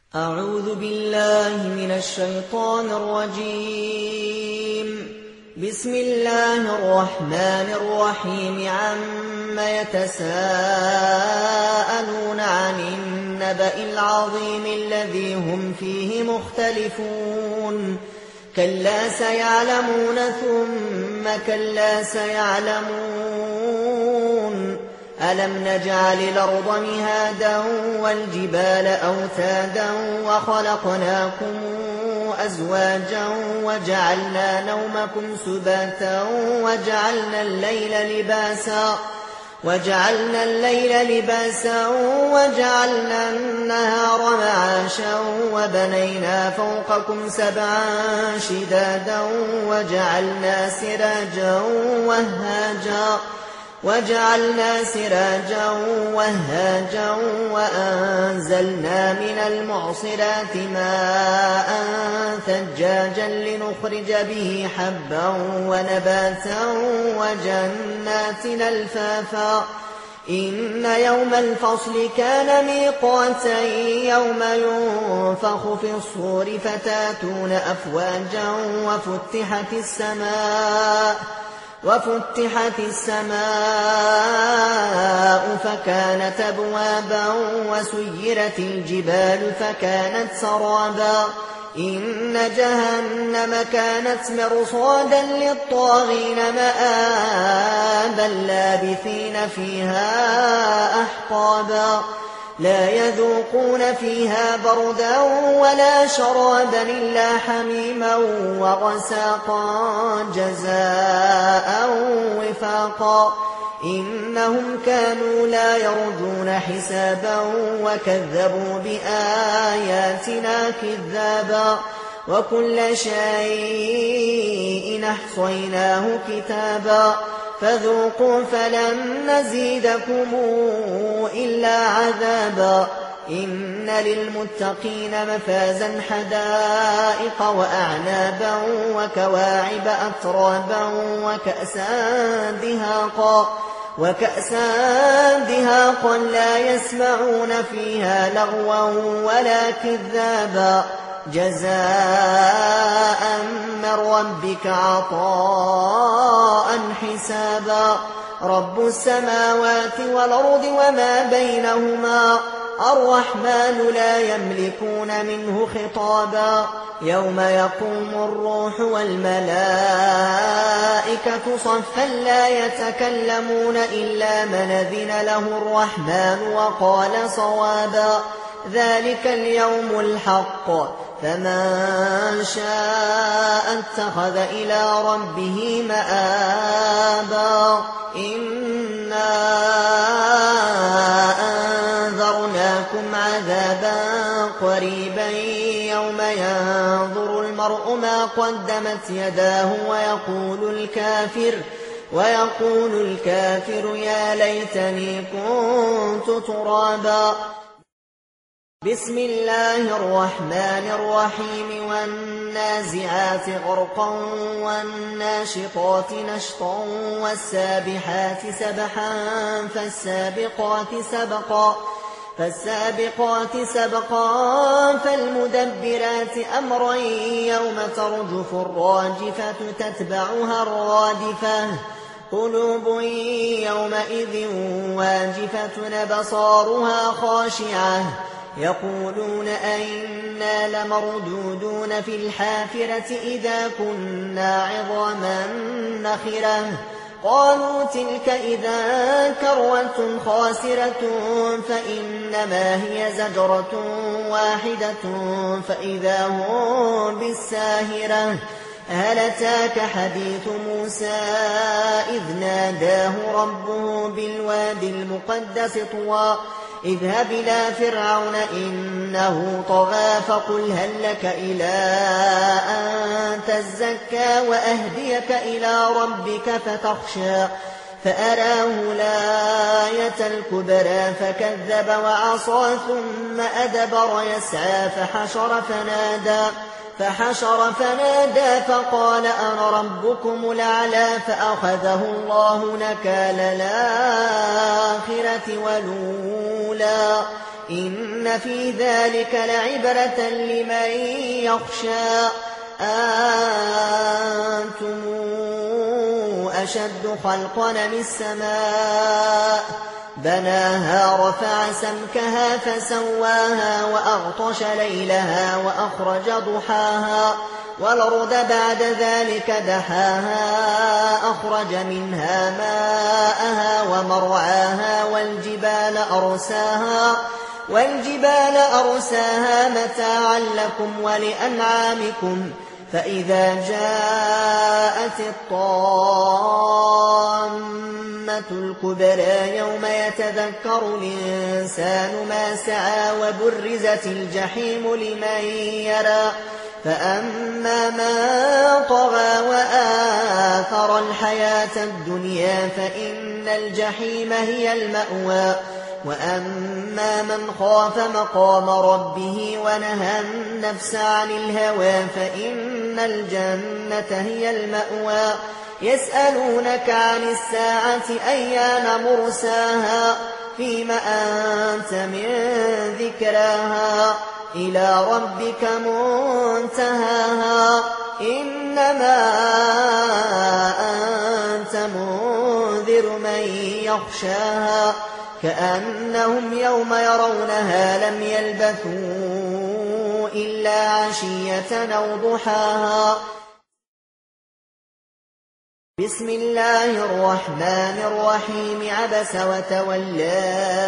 أعوذ بالله من الشيطان الرجيم. بسم الله الرحمن الرحيم. عم يتساءلون عن النبأ العظيم الذي هم فيه مختلفون. كلا سيعلمون ثم كلا سيعلمون. ألم نجعل الأرض مهادا والجبال أوتادا وخلقناكم أزواجا وجعلنا نومكم سباتا وجعلنا الليل لباسا وجعلنا النهار معاشا وبنينا فوقكم سبعا شدادا وجعلنا سراجا وهاجا وأنزلنا من المعصرات ماء ثجاجا لنخرج به حبا ونباتا وجنات ألفافا. إن يوم الفصل كان ميقاتا يوم ينفخ في الصور فتاتون أفواجا وفتحت السماء فكانت أبوابا وسيرت الجبال فكانت سرابا. إن جهنم كانت مرصادا للطاغين مآبا لابثين فيها أحقابا. لا يذوقون فيها بردا ولا شرابا إلا حميما وغساقا جزاء وفاقا. إنهم كانوا لا يرجون حسابا وكذبوا بآياتنا كذابا. وكل شيء أحصيناه كتابا. فذوقوا فلن نزيدكم إلا عذابا. إن للمتقين مفازا حدائق وأعنابا وكواعب أترابا وكأسا دهاقا لا يسمعون فيها لغوا ولا كذابا. جزاء من ربك عطاء حسابا. رب السماوات والأرض وما بينهما الرحمن لا يملكون منه خطابا. يوم يقوم الروح والملائكة صفا لا يتكلمون إلا من أذن له الرحمن وقال صوابا. ذلك اليوم الحق فمن شاء اتخذ إلى ربه مآبا. إنا أنذرناكم عذابا قريبا يوم ينظر المرء ما قدمت يداه ويقول الكافر يا ليتني كنت ترابا. بسم الله الرحمن الرحيم. والنازعات غرقا والناشطات نشطا والسابحات سبحا فالسابقات سبقا فالمدبرات أمرا يوم ترجف الراجفة تتبعها الرادفة. قلوب يومئذ واجفة أبصارها خاشعة يقولون أئنا لمردودون في الحافرة إذا كنا عظاما نخرة. قالوا تلك إذا كرة خاسرة فإنما هي زجرة واحدة فإذا هم بالساهرة. هل أتاك حديث موسى إذ ناداه ربه بالوادي المقدس طوى اذهب إلى فرعون إنه طغى فقل هل لك إلى أن تزكى وأهديك إلى ربك فتخشى. فأراه الآية الكبرى فكذب وعصى ثم أدبر يسعى فحشر فنادى فقال أنا ربكم الأعلى. فأخذه الله نكال الآخرة والأولى إن في ذلك لعبرة لمن يخشى أنتم أشد خلقا من السماء بناها رفع سمكها فسواها وأغطش ليلها وأخرج ضحاها والأرض بعد ذلك دحاها أخرج منها ماءها ومرعاها والجبال أرساها متاعا لكم ولأنعامكم فإذا جاءت الطامة الكبرى يوم يتذكر الإنسان ما سعى وبرزت الجحيم لمن يرى فأما من طغى وآثر الحياة الدنيا فإن الجحيم هي المأوى وأما من خاف مقام ربه ونهى النفس عن الهوى فإن الجنة هي المأوى يسألونك عن الساعة أيان مرساها فيم أنت من ذكراها إلى ربك منتهاها إنما أنت منذر من يخشاها كأنهم يوم يرونها لم يلبثوا إلا عشية أو ضحاها بسم الله الرحمن الرحيم عبس وتولى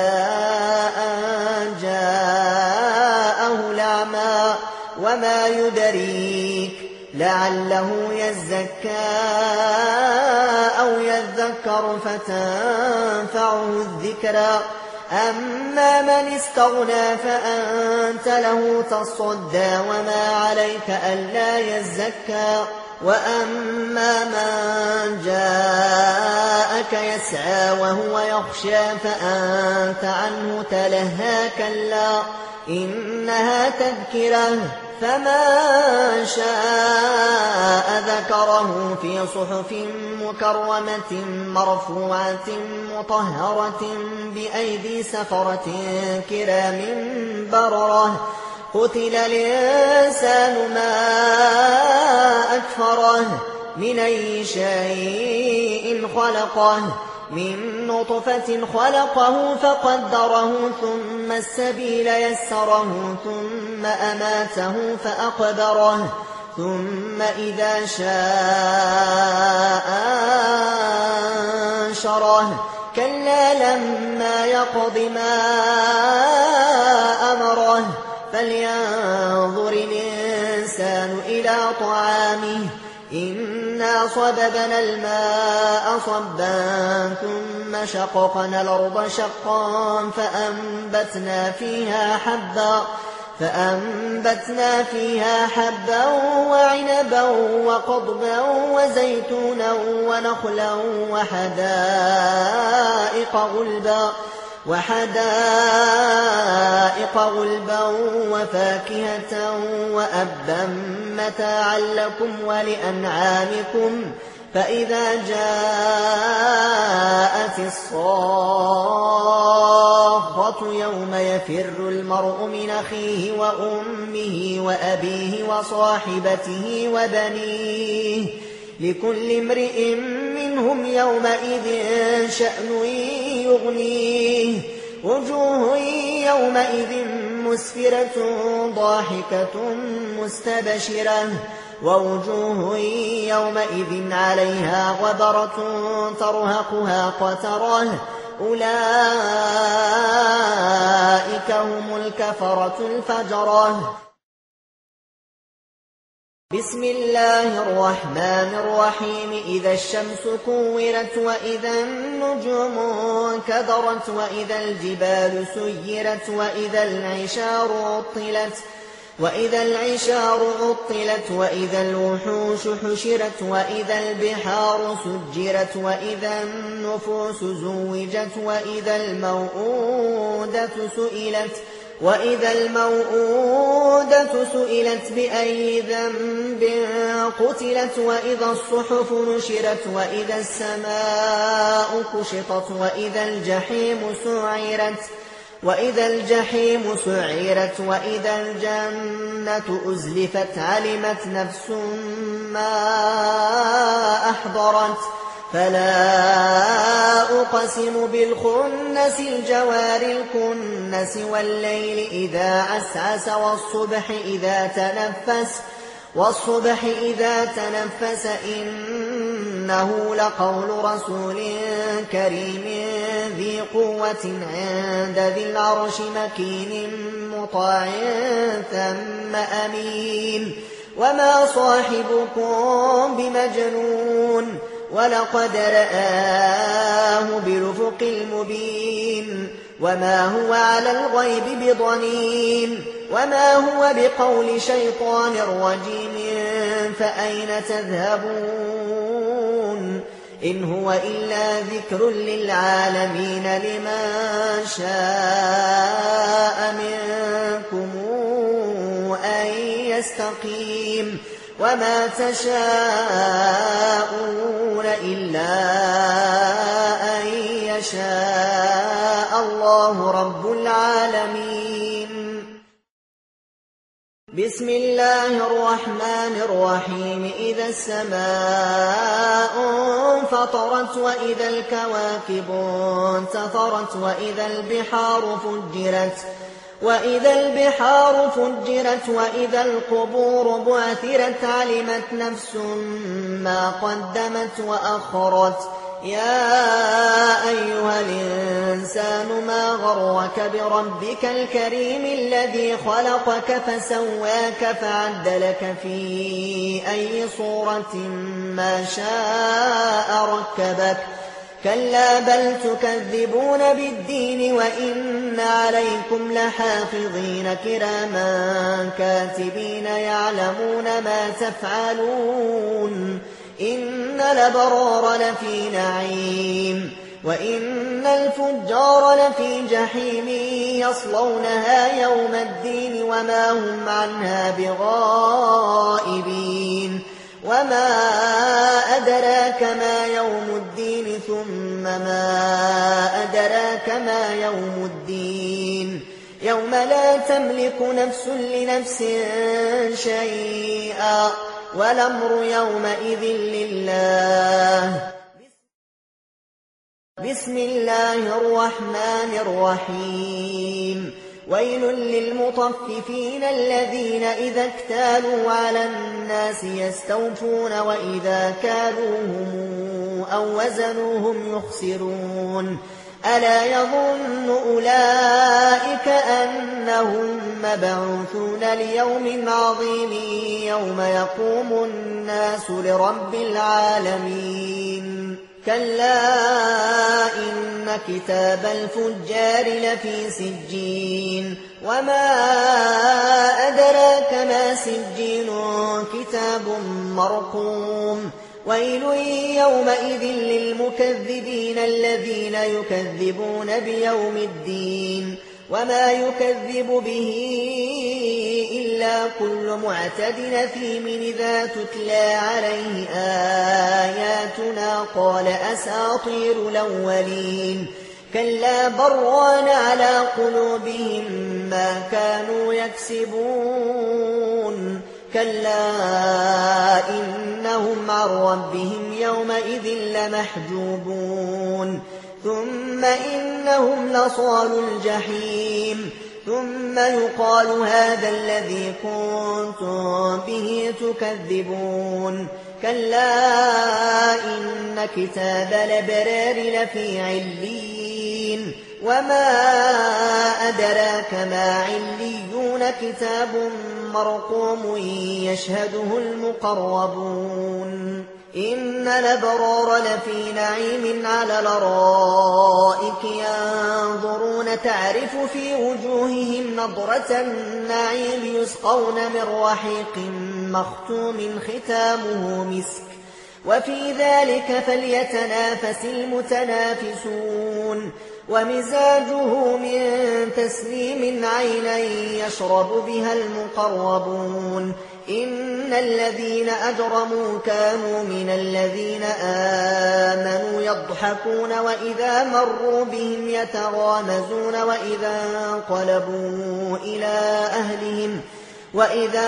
أن جاءه الأعمى وما يدريك لعله يزكى أو يذكر فتنفعه الذكرى أما من استغنى فأنت له تصدى وما عليك ألا يزكى وأما من جاءك يسعى وهو يخشى فأنت عنه تلهى كلا إنها تذكرة فمن شاء ذكره في صحف مكرمة مرفوعة مطهرة بأيدي سفرة كرام بررة قتل الإنسان ما أكفره من أي شيء خلقه من نطفة خلقه فقدره ثم السبيل يسره ثم أماته فأقبره ثم إذا شاء أنشره كلا لما يقض ما أمره فلينظر الإنسان إلى طعامه إنا صببنا الماء صبا ثم شققنا الأرض شقا فأنبتنا فيها حبا وعنبا وقضبا وزيتونا ونخلا وحدائق غلبا وفاكهة وأبا متاعا لكم ولأنعامكم فإذا جاءت الصاخة يوم يفر المرء من أخيه وأمه وأبيه وصاحبته وبنيه لكل امرئ منهم يومئذ شأن يغنيه وجوه يومئذ مسفرة ضاحكة مستبشرة ووجوه يومئذ عليها غبرة ترهقها قترة أولئك هم الكفرة الفجرة بسم الله الرحمن الرحيم إذا الشمس كورت وإذا النجوم انكدرت وإذا الجبال سيرت وإذا العشار عطلت وإذا الوحوش حشرت وإذا البحار سجرت وإذا النفوس زوجت وإذا الموءودة سئلت بأي ذنب قتلت وإذا الصحف نشرت وإذا السماء كشطت وإذا الجحيم سعرت وإذا الجحيم سعرت وإذا الجنة أزلفت علمت نفس ما أحضرت فلا أقسم بالخنس الجوار الكنس والليل إذا عسعس والصبح إذا تنفس إنه لقول رسول كريم ذي قوة عند ذي العرش مكين مطاع ثم أمين وما صاحبكم بمجنون ولقد رآه بالأفق المبين وما هو على الغيب بضنين وما هو بقول شيطان رجيم فأين تذهبون إن هو إلا ذكر للعالمين لمن شاء منكم أن يستقيم وما تشاءون إلا أن يشاء الله رب العالمين. بسم الله الرحمن الرحيم. إذا السماء انفطرت وإذا الكواكب انتثرت وإذا البحار فجرت وإذا القبور بعثرت علمت نفس ما قدمت وأخرت يا أيها الإنسان ما غرك بربك الكريم الذي خلقك فسواك فعدلك في أي صورة ما شاء ركبك كلا بل تكذبون بالدين وإن عليكم لحافظين كراما كاتبين يعلمون ما تفعلون إن الأبرار لفي نعيم وإن الفجار لفي جحيم يصلونها يوم الدين وما هم عنها بغائبين وما أدراك ما يوم الدين ثم ما أدراك ما يوم الدين يوم لا تملك نفس لنفس شيئا والأمر يومئذ لله. بسم الله الرحمن الرحيم. ويل للمطففين الذين إذا اكتالوا على الناس يستوفون وإذا كالوهم أو وزنوهم يخسرون ألا يظن أولئك أنهم مبعوثون ليوم عظيم يوم يقوم الناس لرب العالمين كلا إن كتاب الفجار لفي سجين وما أدراك ما سجين كتاب مرقوم ويل يومئذ للمكذبين الذين يكذبون بيوم الدين وما يكذب به إلا كل معتد أثيم إذا تتلى عليه آياتنا قال أساطير الأولين كلا بران على قلوبهم ما كانوا يكسبون كلا إنهم عن ربهم يومئذ لمحجوبون ثم إنهم لصالوا الجحيم ثم يقال هذا الذي كنتم به تكذبون كلا إن كتاب الأبرار لفي عليين وما أدراك ما عليون كتاب مرقوم يشهده المقربون إن الأبرار لفي نعيم على الأرائك ينظرون تعرف في وجوههم نضرة النعيم يسقون من رحيق مختوم ختامه مسك وفي ذلك فليتنافس المتنافسون ومزاجه من تسنيم عينا يشرب بها المقربون إن الذين أجرموا كانوا من الذين آمنوا يضحكون وإذا مروا بهم يتغامزون وإذا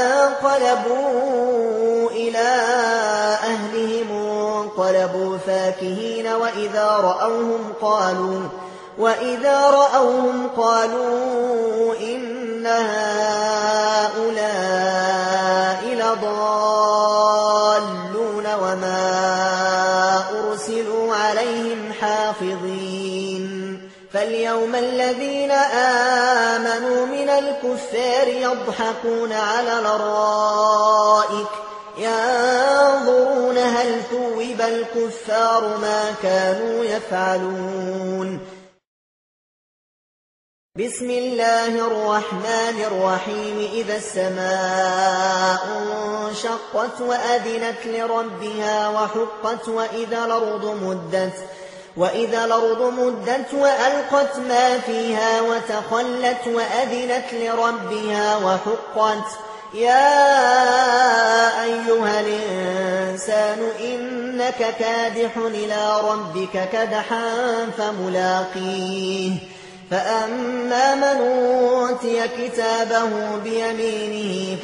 انقلبوا إلى أهلهم انقلبوا فاكهين وإذا رأوهم قالوا إن هؤلاء لضالون وما أرسلوا عليهم حافظين فاليوم الذين آمنوا من الكفار يضحكون على الأرائك ينظرون هل ثوب الكفار ما كانوا يفعلون بسم الله الرحمن الرحيم إذا السماء انشقت وأذنت لربها وحقت وإذا الأرض مدت وألقت ما فيها وتخلت وأذنت لربها وحقت يا أيها الإنسان إنك كادح إلى ربك كدحا فملاقيه فأما من أوتي كتابه بيمينه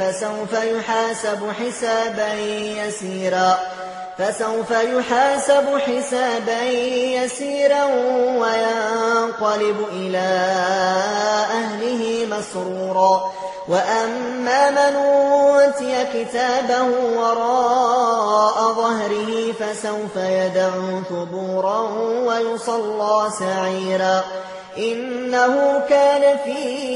فسوف يحاسب حسابا يسيرا وينقلب إلى أهله مسرورا وأما من أوتي كتابه وراء ظهره فسوف يدعو ثبورا ويصلى سعيرا إنه كان في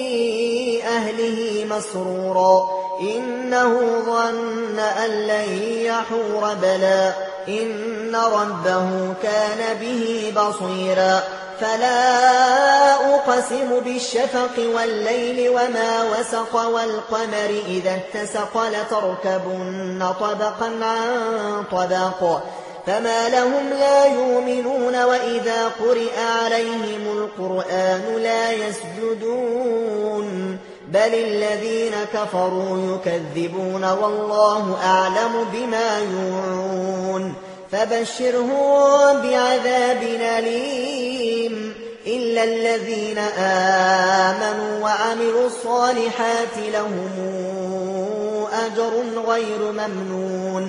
أهله مسرورا إنه ظن أن لن يحور بلى إن ربه كان به بصيرا فلا أقسم بالشفق والليل وما وسق والقمر إذا اتسق لتركبن طبقا عن طبق فما لهم لا يؤمنون وإذا قرئ عليهم القرآن لا يسجدون بل الذين كفروا يكذبون والله أعلم بما يوعون فبشرهم بعذاب أليم إلا الذين آمنوا وعملوا الصالحات لهم أجر غير ممنون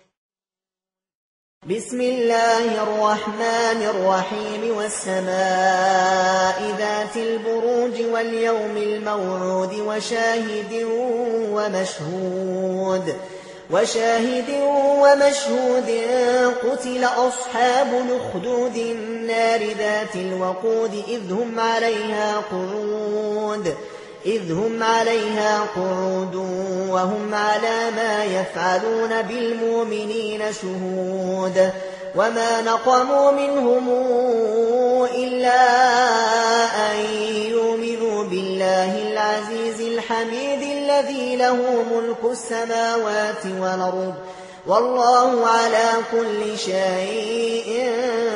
بسم الله الرحمن الرحيم والسماء ذات البروج واليوم الموعود وشاهد ومشهود قتل أصحاب الأخدود النار ذات الوقود إذ هم عليها قعود وهم على ما يفعلون بالمؤمنين شهود وما نقموا منهم إلا أن يؤمنوا بالله العزيز الحميد الذي له ملك السماوات والأرض والله على كل شيء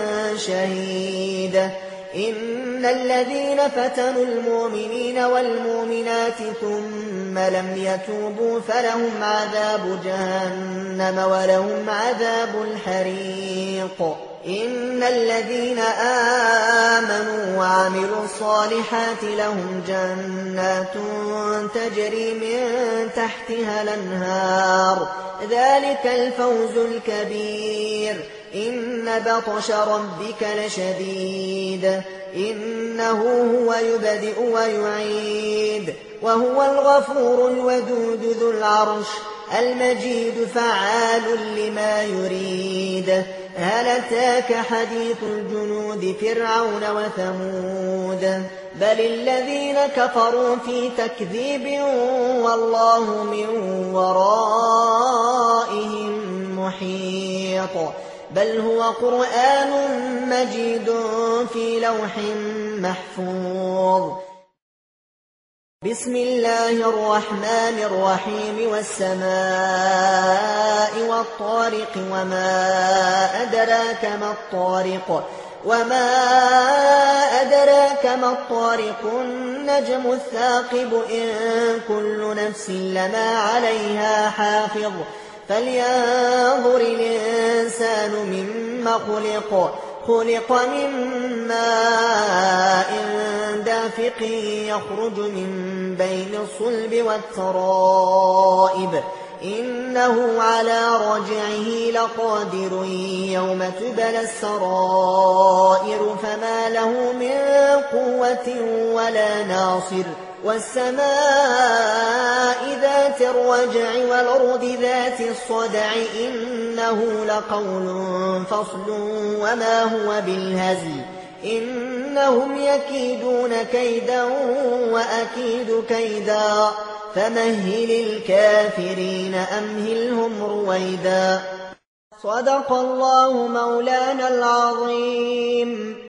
شهيد إن الذين فتنوا المؤمنين والمؤمنات ثم لم يتوبوا فلهم عذاب جهنم ولهم عذاب الحريق إن الذين آمنوا وعملوا الصالحات لهم جنات تجري من تحتها الأنهار ذلك الفوز الكبير إن بطش ربك لشديد إنه هو يبدئ ويعيد وهو الغفور الودود ذو العرش المجيد فعال لما يريد هل أتاك حديث الجنود فرعون وثمود بل الذين كفروا في تكذيب والله من ورائهم محيط بل هو قرآن مجيد في لوح محفوظ بسم الله الرحمن الرحيم والسماء والطارق وما أدراك ما الطارق وما أدراك ما الطارق النجم الثاقب إن كل نفس لما عليها حافظ فلينظر الإنسان مما خلق من ماء دافق يخرج من بين الصلب والترائب إنه على رجعه لقادر يوم تبلى السرائر فما له من قوة ولا ناصر والسماء ذات الرجع والأرض ذات الصدع إنه لقول فصل وما هو بالهزل إنهم يكيدون كيدا وأكيد كيدا فمهل الكافرين أمهلهم رويدا صدق الله مولانا العظيم.